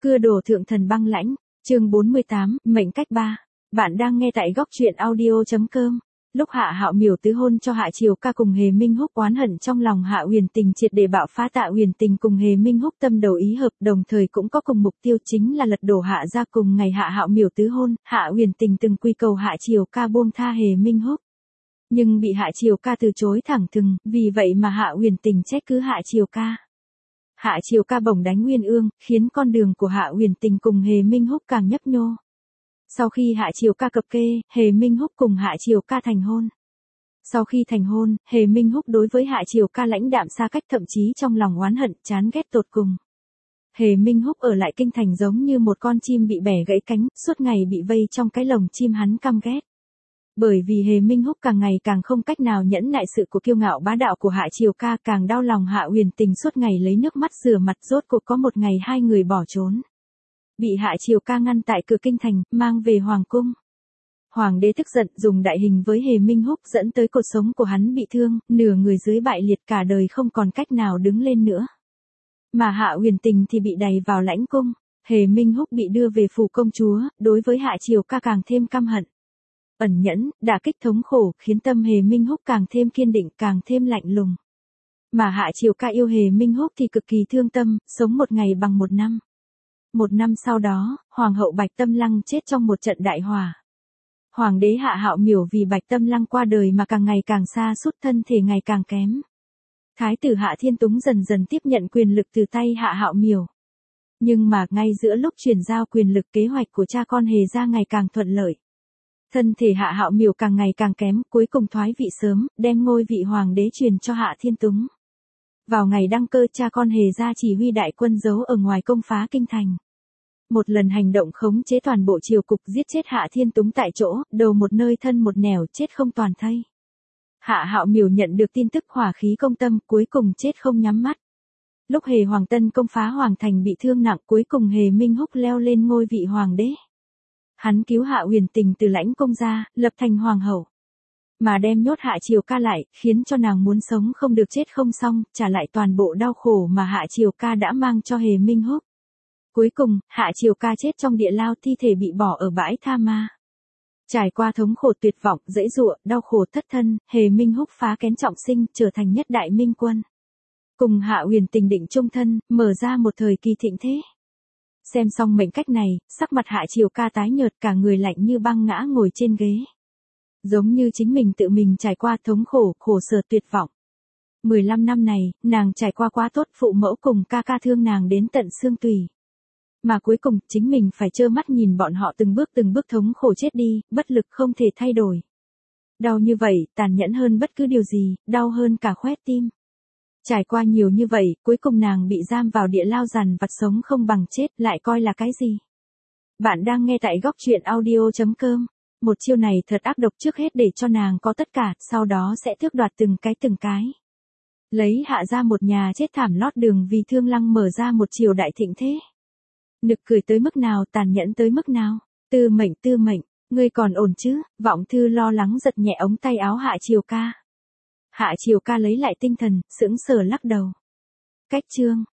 Cưa đổ thượng thần băng lãnh, chương 48, mệnh cách 3. Bạn đang nghe tại góc truyện audio.com. Lúc Hạ Hạo Miểu tứ hôn cho Hạ Triều Ca cùng Hề Minh Húc, oán hận trong lòng Hạ Huyền Tình triệt để bạo phá. Tạ Huyền Tình cùng Hề Minh Húc tâm đầu ý hợp, đồng thời cũng có cùng mục tiêu, chính là lật đổ Hạ gia. Cùng ngày Hạ Hạo Miểu tứ hôn, Hạ Huyền Tình từng quy cầu Hạ Triều Ca buông tha Hề Minh Húc, nhưng bị Hạ Triều Ca từ chối thẳng thừng, vì vậy mà Hạ Huyền Tình trách cứ Hạ Triều Ca. Hạ Triều Ca bổng đánh Nguyên Ương, khiến con đường của Hạ Huyền Tình cùng Hề Minh Húc càng nhấp nhô. Sau khi Hạ Triều Ca cập kê, Hề Minh Húc cùng Hạ Triều Ca thành hôn. Sau khi thành hôn, Hề Minh Húc đối với Hạ Triều Ca lãnh đạm xa cách, thậm chí trong lòng oán hận, chán ghét tột cùng. Hề Minh Húc ở lại kinh thành giống như một con chim bị bẻ gãy cánh, suốt ngày bị vây trong cái lồng chim, hắn căm ghét. Bởi vì Hề Minh Húc càng ngày càng không cách nào nhẫn nại sự của kiêu ngạo bá đạo của Hạ Triều Ca, càng đau lòng Hạ Huyền Tình suốt ngày lấy nước mắt rửa mặt. Rốt cuộc có một ngày hai người bỏ trốn, bị Hạ Triều Ca ngăn tại cửa kinh thành, mang về hoàng cung. Hoàng đế tức giận, dùng đại hình với Hề Minh Húc, dẫn tới cột sống của hắn bị thương, nửa người dưới bại liệt, cả đời không còn cách nào đứng lên nữa. Mà Hạ Huyền Tình thì bị đày vào lãnh cung. Hề Minh Húc bị đưa về phủ công chúa, đối với Hạ Triều Ca càng thêm căm hận. Ẩn nhẫn, đả kích thống khổ, khiến tâm Hề Minh Húc càng thêm kiên định, càng thêm lạnh lùng. Mà Hạ Triều Ca yêu Hề Minh Húc thì cực kỳ thương tâm, sống một ngày bằng một năm. Một năm sau đó, Hoàng hậu Bạch Tâm Lăng chết trong một trận đại hỏa. Hoàng đế Hạ Hạo Miểu vì Bạch Tâm Lăng qua đời mà càng ngày càng sa sút, thân thể ngày càng kém. Thái tử Hạ Thiên Túng dần dần tiếp nhận quyền lực từ tay Hạ Hạo Miểu. Nhưng mà ngay giữa lúc chuyển giao quyền lực, kế hoạch của cha con Hề gia ngày càng thuận lợi. Thân thể Hạ Hạo Miểu càng ngày càng kém, cuối cùng thoái vị sớm, đem ngôi vị hoàng đế truyền cho Hạ Thiên Túng. Vào ngày đăng cơ, cha con Hề gia chỉ huy đại quân giấu ở ngoài công phá kinh thành. Một lần hành động khống chế toàn bộ triều cục, giết chết Hạ Thiên Túng tại chỗ, đầu một nơi thân một nẻo, chết không toàn thây. Hạ Hạo Miểu nhận được tin tức, hỏa khí công tâm, cuối cùng chết không nhắm mắt. Lúc Hề Hoàng Tân công phá hoàng thành bị thương nặng, cuối cùng Hề Minh Húc leo lên ngôi vị hoàng đế. Hắn cứu Hạ Huyền Tình từ lãnh cung ra, lập thành hoàng hậu. Mà đem nhốt Hạ Triều Ca lại, khiến cho nàng muốn sống không được, chết không xong, trả lại toàn bộ đau khổ mà Hạ Triều Ca đã mang cho Hề Minh Húc. Cuối cùng, Hạ Triều Ca chết trong địa lao, thi thể bị bỏ ở bãi tha ma. Trải qua thống khổ tuyệt vọng, giãy giụa, đau khổ thất thân, Hề Minh Húc phá kén trọng sinh, trở thành nhất đại minh quân. Cùng Hạ Huyền Tình định chung thân, mở ra một thời kỳ thịnh thế. Xem xong mệnh cách này, sắc mặt Hạ Triều Ca tái nhợt, cả người lạnh như băng, ngã ngồi trên ghế. Giống như chính mình tự mình trải qua thống khổ, khổ sở tuyệt vọng. 15 năm này, nàng trải qua quá tốt, phụ mẫu cùng ca ca thương nàng đến tận xương tủy. Mà cuối cùng, chính mình phải trơ mắt nhìn bọn họ từng bước thống khổ chết đi, bất lực không thể thay đổi. Đau như vậy, tàn nhẫn hơn bất cứ điều gì, đau hơn cả khoét tim. Trải qua nhiều như vậy, cuối cùng nàng bị giam vào địa lao, dằn vặt, sống không bằng chết, lại coi là cái gì? Bạn đang nghe tại góc truyện audio.com. Một chiêu này thật ác độc, trước hết để cho nàng có tất cả, sau đó sẽ tước đoạt từng cái. Lấy Hạ ra một nhà chết thảm lót đường vì Thương Lăng, mở ra một triều đại thịnh thế. Nực cười tới mức nào, tàn nhẫn tới mức nào. Tư mệnh, ngươi còn ổn chứ? Vọng Thư lo lắng giật nhẹ ống tay áo Hạ Triều Ca. Hạ Triều Ca lấy lại tinh thần, sững sờ lắc đầu. Cách chương.